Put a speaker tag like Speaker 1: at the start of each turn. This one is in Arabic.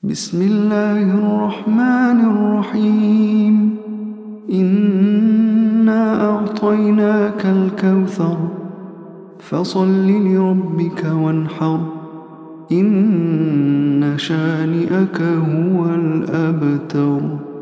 Speaker 1: بسم الله الرحمن الرحيم إنا أعطيناك الكوثر فصل لربك وانحر إن شانئك هو الأبتر.